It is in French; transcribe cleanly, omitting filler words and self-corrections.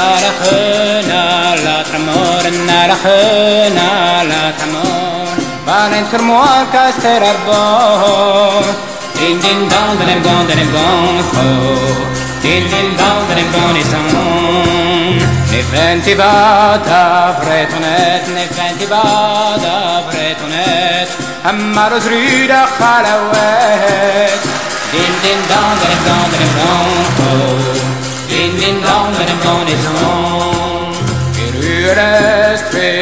la tramor, valen sur moi caster arbor. Din din don, din don, din don, oh. Din din don, din don, din son. Ne fenti vada vretonet, ne fenti vada vretonet. Amaro zrida khalawet. Din din don, din don, din don, oh. Din din don, din don, din son.